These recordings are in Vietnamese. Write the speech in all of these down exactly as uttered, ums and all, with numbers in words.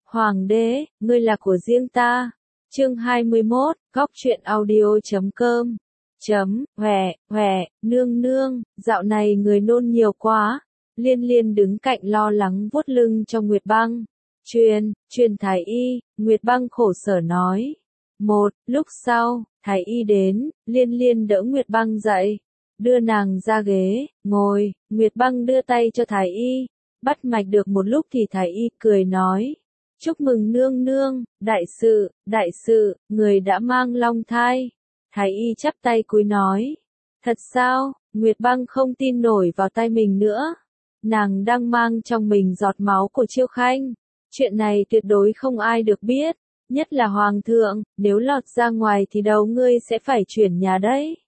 Hoàng đế, ngươi là của riêng ta. Chương hai mươi mốt, góc truyện audio chấm com. Chấm, hòe, hòe, nương nương, dạo này người nôn nhiều quá. Liên Liên đứng cạnh lo lắng vuốt lưng cho Nguyệt Băng. Truyền, truyền thái y, Nguyệt Băng khổ sở nói. Một, lúc sau, thái y đến, Liên Liên đỡ Nguyệt Băng dậy. Đưa nàng ra ghế, ngồi, Nguyệt Băng đưa tay cho thái y. Bắt mạch được một lúc thì thái y cười nói. Chúc mừng nương nương, đại sự, đại sự, người đã mang long thai. Thái y chắp tay cúi nói. Thật sao? Nguyệt Băng không tin nổi vào tay mình nữa. Nàng đang mang trong mình giọt máu của Chiêu Khanh. Chuyện này tuyệt đối không ai được biết. Nhất là Hoàng thượng, nếu lọt ra ngoài thì đầu ngươi sẽ phải chuyển nhà đấy.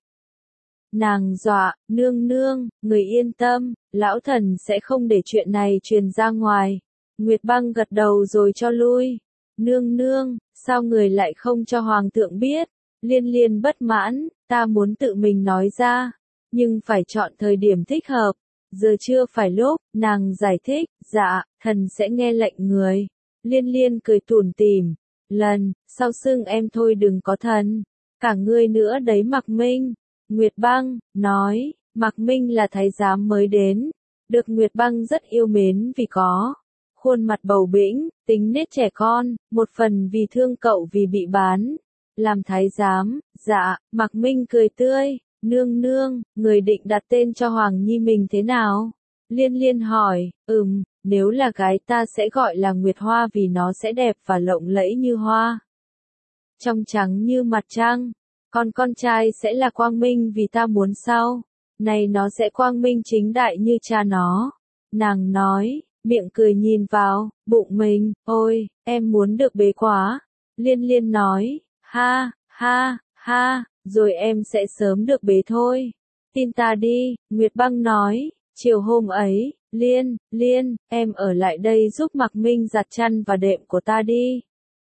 Nàng dọa, nương nương, người yên tâm, lão thần sẽ không để chuyện này truyền ra ngoài. Nguyệt Băng gật đầu rồi cho lui. Nương nương, sao người lại không cho Hoàng thượng biết? Liên Liên bất mãn, ta muốn tự mình nói ra, nhưng phải chọn thời điểm thích hợp. Giờ chưa phải lúc, nàng giải thích, dạ, thần sẽ nghe lệnh người. Liên Liên cười tủm tỉm, lần, sau xưng em thôi đừng có thần. Cả ngươi nữa đấy Mạc Minh. Nguyệt Băng, nói, Mạc Minh là thái giám mới đến. Được Nguyệt Băng rất yêu mến vì có khuôn mặt bầu bĩnh, tính nết trẻ con, một phần vì thương cậu vì bị bán. Làm thái giám, dạ, Mạc Minh cười tươi, nương nương, người định đặt tên cho Hoàng Nhi mình thế nào? Liên Liên hỏi, ừm, nếu là gái ta sẽ gọi là Nguyệt Hoa vì nó sẽ đẹp và lộng lẫy như hoa. Trong trắng như mặt trăng, còn con trai sẽ là Quang Minh vì ta muốn sau. Này nó sẽ quang minh chính đại như cha nó. Nàng nói, miệng cười nhìn vào, bụng mình, ôi, em muốn được bế quá. Liên Liên nói, ha, ha, ha, rồi em sẽ sớm được bế thôi. Tin ta đi, Nguyệt Băng nói, chiều hôm ấy, Liên, Liên, em ở lại đây giúp Mạc Minh giặt chăn và đệm của ta đi.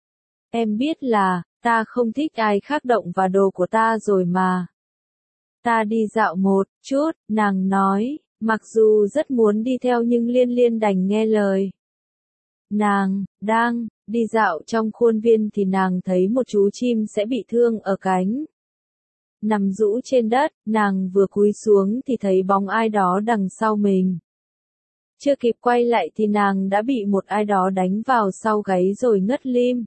Em biết là, ta không thích ai khác động vào đồ của ta rồi mà. Ta đi dạo một chút, nàng nói, mặc dù rất muốn đi theo nhưng Liên Liên đành nghe lời. Nàng, đang, đi dạo trong khuôn viên thì nàng thấy một chú chim sẽ bị thương ở cánh. Nằm rũ trên đất, nàng vừa cúi xuống thì thấy bóng ai đó đằng sau mình. Chưa kịp quay lại thì nàng đã bị một ai đó đánh vào sau gáy rồi ngất lim.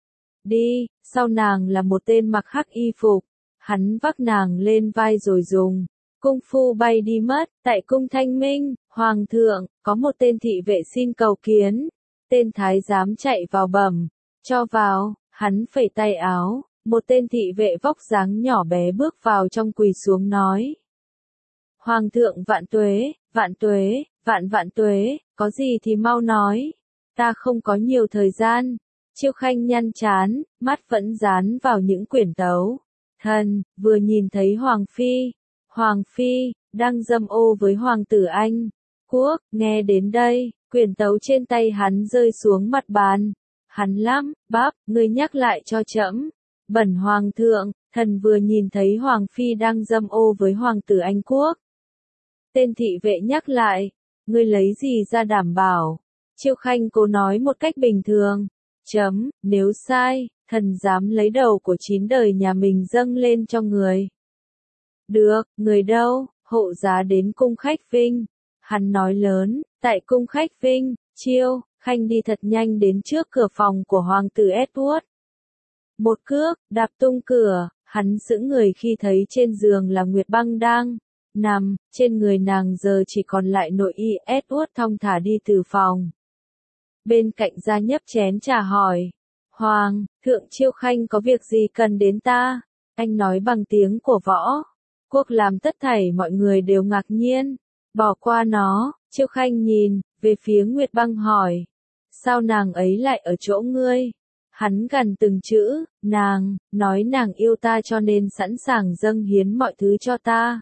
Đi, sau nàng là một tên mặc hắc y phục. Hắn vác nàng lên vai rồi dùng cung phu bay đi mất. Tại cung Thanh Minh, Hoàng thượng, có một tên thị vệ xin cầu kiến. Tên thái giám chạy vào bẩm, cho vào, hắn phẩy tay áo. Một tên thị vệ vóc dáng nhỏ bé bước vào trong quỳ xuống nói. Hoàng thượng vạn tuế, vạn tuế, vạn vạn tuế, có gì thì mau nói. Ta không có nhiều thời gian. Chiêu Khanh nhăn chán, mắt vẫn dán vào những quyển tấu. Thần, vừa nhìn thấy Hoàng Phi, Hoàng Phi, đang dâm ô với Hoàng tử Anh. Quốc, nghe đến đây, quyển tấu trên tay hắn rơi xuống mặt bàn. Hắn lắm, bắp, ngươi nhắc lại cho trẫm. Bẩn Hoàng thượng, thần vừa nhìn thấy Hoàng Phi đang dâm ô với Hoàng tử Anh Quốc. Tên thị vệ nhắc lại, ngươi lấy gì ra đảm bảo? Chiêu Khanh cố nói một cách bình thường. Chấm, nếu sai, thần dám lấy đầu của chín đời nhà mình dâng lên cho người. Được, người đâu, hộ giá đến cung khách Vinh. Hắn nói lớn, tại cung khách Vinh, Chiêu Khanh đi thật nhanh đến trước cửa phòng của Hoàng tử Edward. Một cước, đạp tung cửa, hắn sững người khi thấy trên giường là Nguyệt Băng đang nằm, trên người nàng giờ chỉ còn lại nội y. Edward thong thả đi từ phòng. Bên cạnh ra nhấp chén trà hỏi. Hoàng, thượng Chiêu Khanh có việc gì cần đến ta? Anh nói bằng tiếng của võ quốc làm tất thảy mọi người đều ngạc nhiên. Bỏ qua nó, Chiêu Khanh nhìn về phía Nguyệt Băng hỏi. Sao nàng ấy lại ở chỗ ngươi? Hắn gằn từng chữ, nàng, nói nàng yêu ta cho nên sẵn sàng dâng hiến mọi thứ cho ta.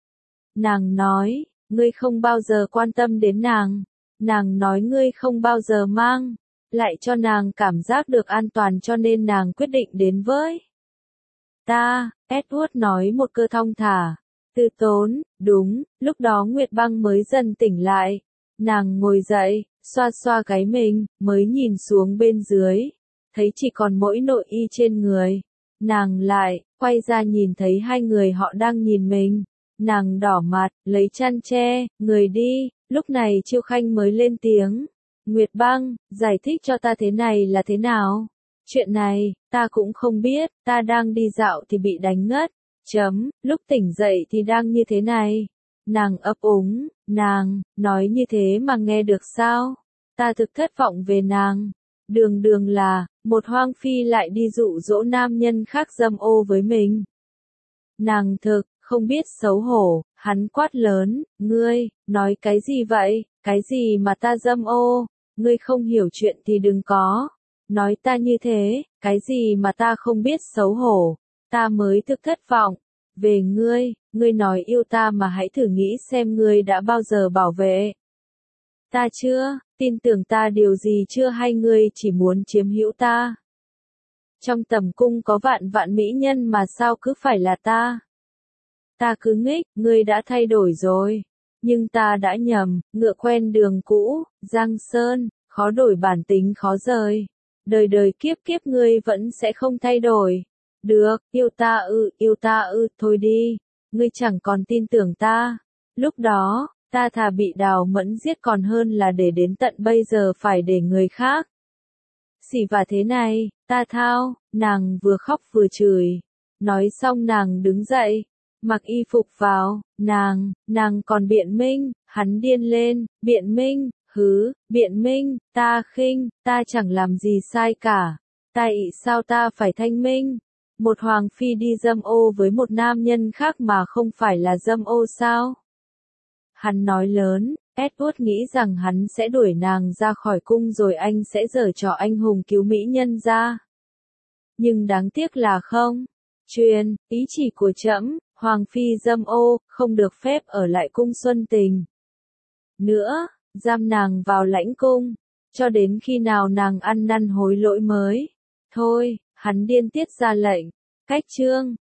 Nàng nói, ngươi không bao giờ quan tâm đến nàng. Nàng nói ngươi không bao giờ mang lại cho nàng cảm giác được an toàn cho nên nàng quyết định đến với ta. Edward nói một cơ thong thả, từ tốn, đúng, lúc đó Nguyệt Băng mới dần tỉnh lại. Nàng ngồi dậy, xoa xoa cái mình, mới nhìn xuống bên dưới, thấy chỉ còn mỗi nội y trên người. Nàng lại, quay ra nhìn thấy hai người họ đang nhìn mình. Nàng đỏ mặt, lấy chăn che, người đi, lúc này Chiêu Khanh mới lên tiếng. Nguyệt Băng, giải thích cho ta thế này là thế nào? Chuyện này, ta cũng không biết, ta đang đi dạo thì bị đánh ngất. Chấm, lúc tỉnh dậy thì đang như thế này. Nàng ấp úng, nàng, nói như thế mà nghe được sao? Ta thực thất vọng về nàng. Đường đường là, một hoang phi lại đi dụ dỗ nam nhân khác dâm ô với mình. Nàng thực, không biết xấu hổ, hắn quát lớn, ngươi, nói cái gì vậy, cái gì mà ta dâm ô, ngươi không hiểu chuyện thì đừng có. Nói ta như thế, cái gì mà ta không biết xấu hổ, ta mới thực thất vọng. Về ngươi, ngươi nói yêu ta mà hãy thử nghĩ xem ngươi đã bao giờ bảo vệ ta chưa, tin tưởng ta điều gì chưa hay ngươi chỉ muốn chiếm hữu ta. Trong tầm cung có vạn vạn mỹ nhân mà sao cứ phải là ta. Ta cứ nghích, ngươi đã thay đổi rồi. Nhưng ta đã nhầm, ngựa quen đường cũ, Giang Sơn, khó đổi bản tính khó rời. Đời đời kiếp kiếp ngươi vẫn sẽ không thay đổi. Được, yêu ta ư, yêu ta ư, thôi đi. Ngươi chẳng còn tin tưởng ta. Lúc đó, ta thà bị Đào Mẫn giết còn hơn là để đến tận bây giờ phải để người khác. Xỉ vả thế này, ta thao, nàng vừa khóc vừa chửi. Nói xong nàng đứng dậy, mặc y phục vào, nàng, nàng còn biện minh, hắn điên lên, biện minh, hứ, biện minh, ta khinh, ta chẳng làm gì sai cả. Tại sao ta phải thanh minh? Một hoàng phi đi dâm ô với một nam nhân khác mà không phải là dâm ô sao? Hắn nói lớn, Edward nghĩ rằng hắn sẽ đuổi nàng ra khỏi cung rồi anh sẽ giở trò anh hùng cứu mỹ nhân ra. Nhưng đáng tiếc là không. Truyền, ý chỉ của trẫm, hoàng phi dâm ô, không được phép ở lại cung Xuân Tình. Nữa, giam nàng vào lãnh cung, cho đến khi nào nàng ăn năn hối lỗi mới. Thôi, hắn điên tiết ra lệnh. Cách chương